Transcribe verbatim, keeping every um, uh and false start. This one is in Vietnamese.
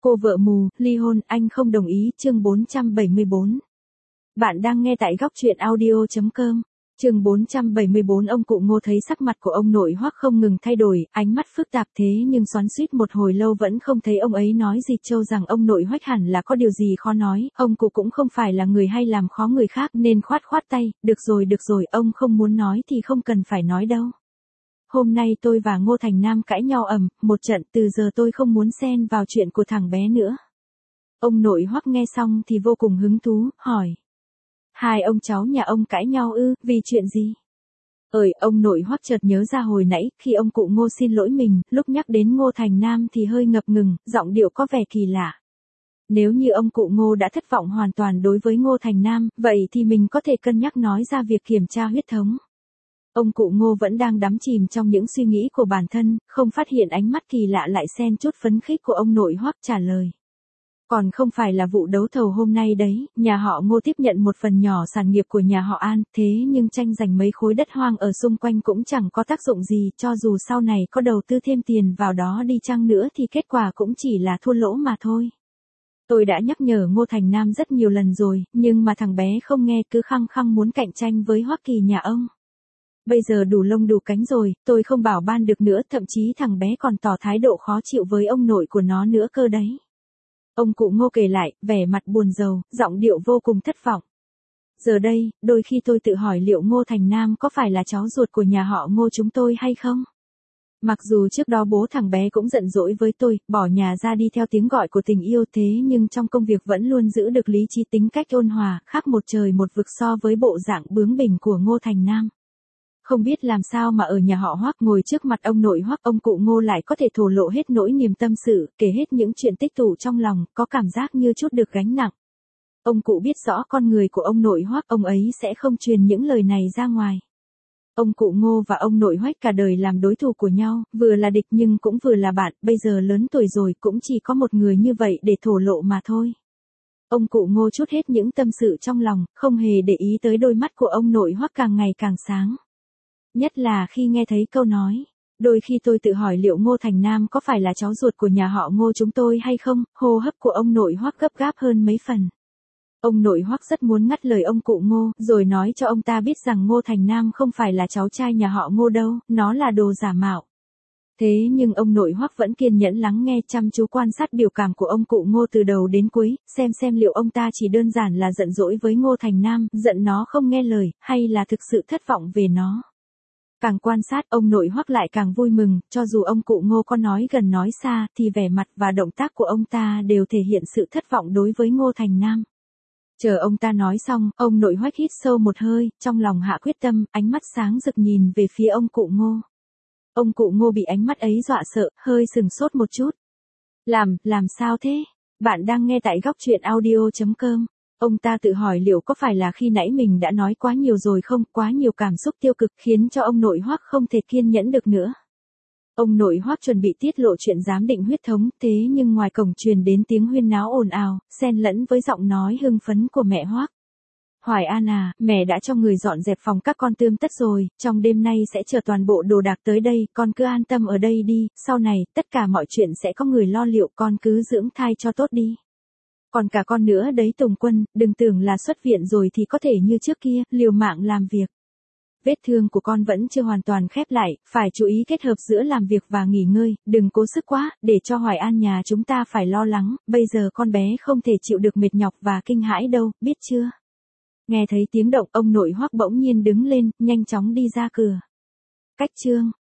Cô vợ mù, ly hôn, anh không đồng ý, chương bốn trăm bảy mươi bốn. Bạn đang nghe tại góc truyện audio chấm com. Chương bốn trăm bảy mươi bốn. Ông cụ Ngô thấy sắc mặt của ông nội Hoắc không ngừng thay đổi, ánh mắt phức tạp thế nhưng xoắn xuýt một hồi lâu vẫn không thấy ông ấy nói gì trêu rằng ông nội Hoắc hẳn là có điều gì khó nói, ông cụ cũng không phải là người hay làm khó người khác nên khoát khoát tay, được rồi được rồi, ông không muốn nói thì không cần phải nói đâu. Hôm nay tôi và Ngô Thành Nam cãi nhau ầm, một trận, từ giờ tôi không muốn xen vào chuyện của thằng bé nữa. Ông nội Hoắc nghe xong thì vô cùng hứng thú, hỏi. Hai ông cháu nhà ông cãi nhau ư, vì chuyện gì? Ơi, ông nội Hoắc chợt nhớ ra hồi nãy, khi ông cụ Ngô xin lỗi mình, lúc nhắc đến Ngô Thành Nam thì hơi ngập ngừng, giọng điệu có vẻ kỳ lạ. Nếu như ông cụ Ngô đã thất vọng hoàn toàn đối với Ngô Thành Nam, vậy thì mình có thể cân nhắc nói ra việc kiểm tra huyết thống. Ông cụ Ngô vẫn đang đắm chìm trong những suy nghĩ của bản thân, không phát hiện ánh mắt kỳ lạ lại xen chút phấn khích của ông nội Hoắc, trả lời. Còn không phải là vụ đấu thầu hôm nay đấy, nhà họ Ngô tiếp nhận một phần nhỏ sản nghiệp của nhà họ An, thế nhưng tranh giành mấy khối đất hoang ở xung quanh cũng chẳng có tác dụng gì, cho dù sau này có đầu tư thêm tiền vào đó đi chăng nữa thì kết quả cũng chỉ là thua lỗ mà thôi. Tôi đã nhắc nhở Ngô Thành Nam rất nhiều lần rồi, nhưng mà thằng bé không nghe, cứ khăng khăng muốn cạnh tranh với Hoắc Kỳ nhà ông. Bây giờ đủ lông đủ cánh rồi, tôi không bảo ban được nữa, thậm chí thằng bé còn tỏ thái độ khó chịu với ông nội của nó nữa cơ đấy. Ông cụ Ngô kể lại, vẻ mặt buồn rầu, giọng điệu vô cùng thất vọng. Giờ đây, đôi khi tôi tự hỏi liệu Ngô Thành Nam có phải là cháu ruột của nhà họ Ngô chúng tôi hay không? Mặc dù trước đó bố thằng bé cũng giận dỗi với tôi, bỏ nhà ra đi theo tiếng gọi của tình yêu, thế nhưng trong công việc vẫn luôn giữ được lý trí, tính cách ôn hòa, khác một trời một vực so với bộ dạng bướng bỉnh của Ngô Thành Nam. Không biết làm sao mà ở nhà họ Hoắc, ngồi trước mặt ông nội Hoắc, ông cụ Ngô lại có thể thổ lộ hết nỗi niềm tâm sự, kể hết những chuyện tích tụ trong lòng, có cảm giác như chút được gánh nặng. Ông cụ biết rõ con người của ông nội Hoắc, ông ấy sẽ không truyền những lời này ra ngoài. Ông cụ Ngô và ông nội Hoắc cả đời làm đối thủ của nhau, vừa là địch nhưng cũng vừa là bạn, bây giờ lớn tuổi rồi cũng chỉ có một người như vậy để thổ lộ mà thôi. Ông cụ Ngô trút hết những tâm sự trong lòng, không hề để ý tới đôi mắt của ông nội Hoắc càng ngày càng sáng. Nhất là khi nghe thấy câu nói, đôi khi tôi tự hỏi liệu Ngô Thành Nam có phải là cháu ruột của nhà họ Ngô chúng tôi hay không, hô hấp của ông nội Hoắc gấp gáp hơn mấy phần. Ông nội Hoắc rất muốn ngắt lời ông cụ Ngô, rồi nói cho ông ta biết rằng Ngô Thành Nam không phải là cháu trai nhà họ Ngô đâu, nó là đồ giả mạo. Thế nhưng ông nội Hoắc vẫn kiên nhẫn lắng nghe, chăm chú quan sát biểu cảm của ông cụ Ngô từ đầu đến cuối, xem xem liệu ông ta chỉ đơn giản là giận dỗi với Ngô Thành Nam, giận nó không nghe lời, hay là thực sự thất vọng về nó. Càng quan sát, ông nội Hoắc lại càng vui mừng, cho dù ông cụ Ngô có nói gần nói xa, thì vẻ mặt và động tác của ông ta đều thể hiện sự thất vọng đối với Ngô Thành Nam. Chờ ông ta nói xong, ông nội Hoắc hít sâu một hơi, trong lòng hạ quyết tâm, ánh mắt sáng rực nhìn về phía ông cụ Ngô. Ông cụ Ngô bị ánh mắt ấy dọa sợ, hơi sừng sốt một chút. Làm, làm sao thế? Bạn đang nghe tại góc truyện audio chấm com. Ông ta tự hỏi liệu có phải là khi nãy mình đã nói quá nhiều rồi không, quá nhiều cảm xúc tiêu cực khiến cho ông nội Hoắc không thể kiên nhẫn được nữa. Ông nội Hoắc chuẩn bị tiết lộ chuyện giám định huyết thống, thế nhưng ngoài cổng truyền đến tiếng huyên náo ồn ào, xen lẫn với giọng nói hưng phấn của mẹ Hoắc. Hoài An à, mẹ đã cho người dọn dẹp phòng các con tươm tất rồi, trong đêm nay sẽ chờ toàn bộ đồ đạc tới đây, con cứ an tâm ở đây đi, sau này, tất cả mọi chuyện sẽ có người lo liệu, con cứ dưỡng thai cho tốt đi. Còn cả con nữa đấy Tùng Quân, đừng tưởng là xuất viện rồi thì có thể như trước kia, liều mạng làm việc. Vết thương của con vẫn chưa hoàn toàn khép lại, phải chú ý kết hợp giữa làm việc và nghỉ ngơi, đừng cố sức quá, để cho Hoài An nhà chúng ta phải lo lắng, bây giờ con bé không thể chịu được mệt nhọc và kinh hãi đâu, biết chưa? Nghe thấy tiếng động, ông nội Hoắc bỗng nhiên đứng lên, nhanh chóng đi ra cửa. Cách chương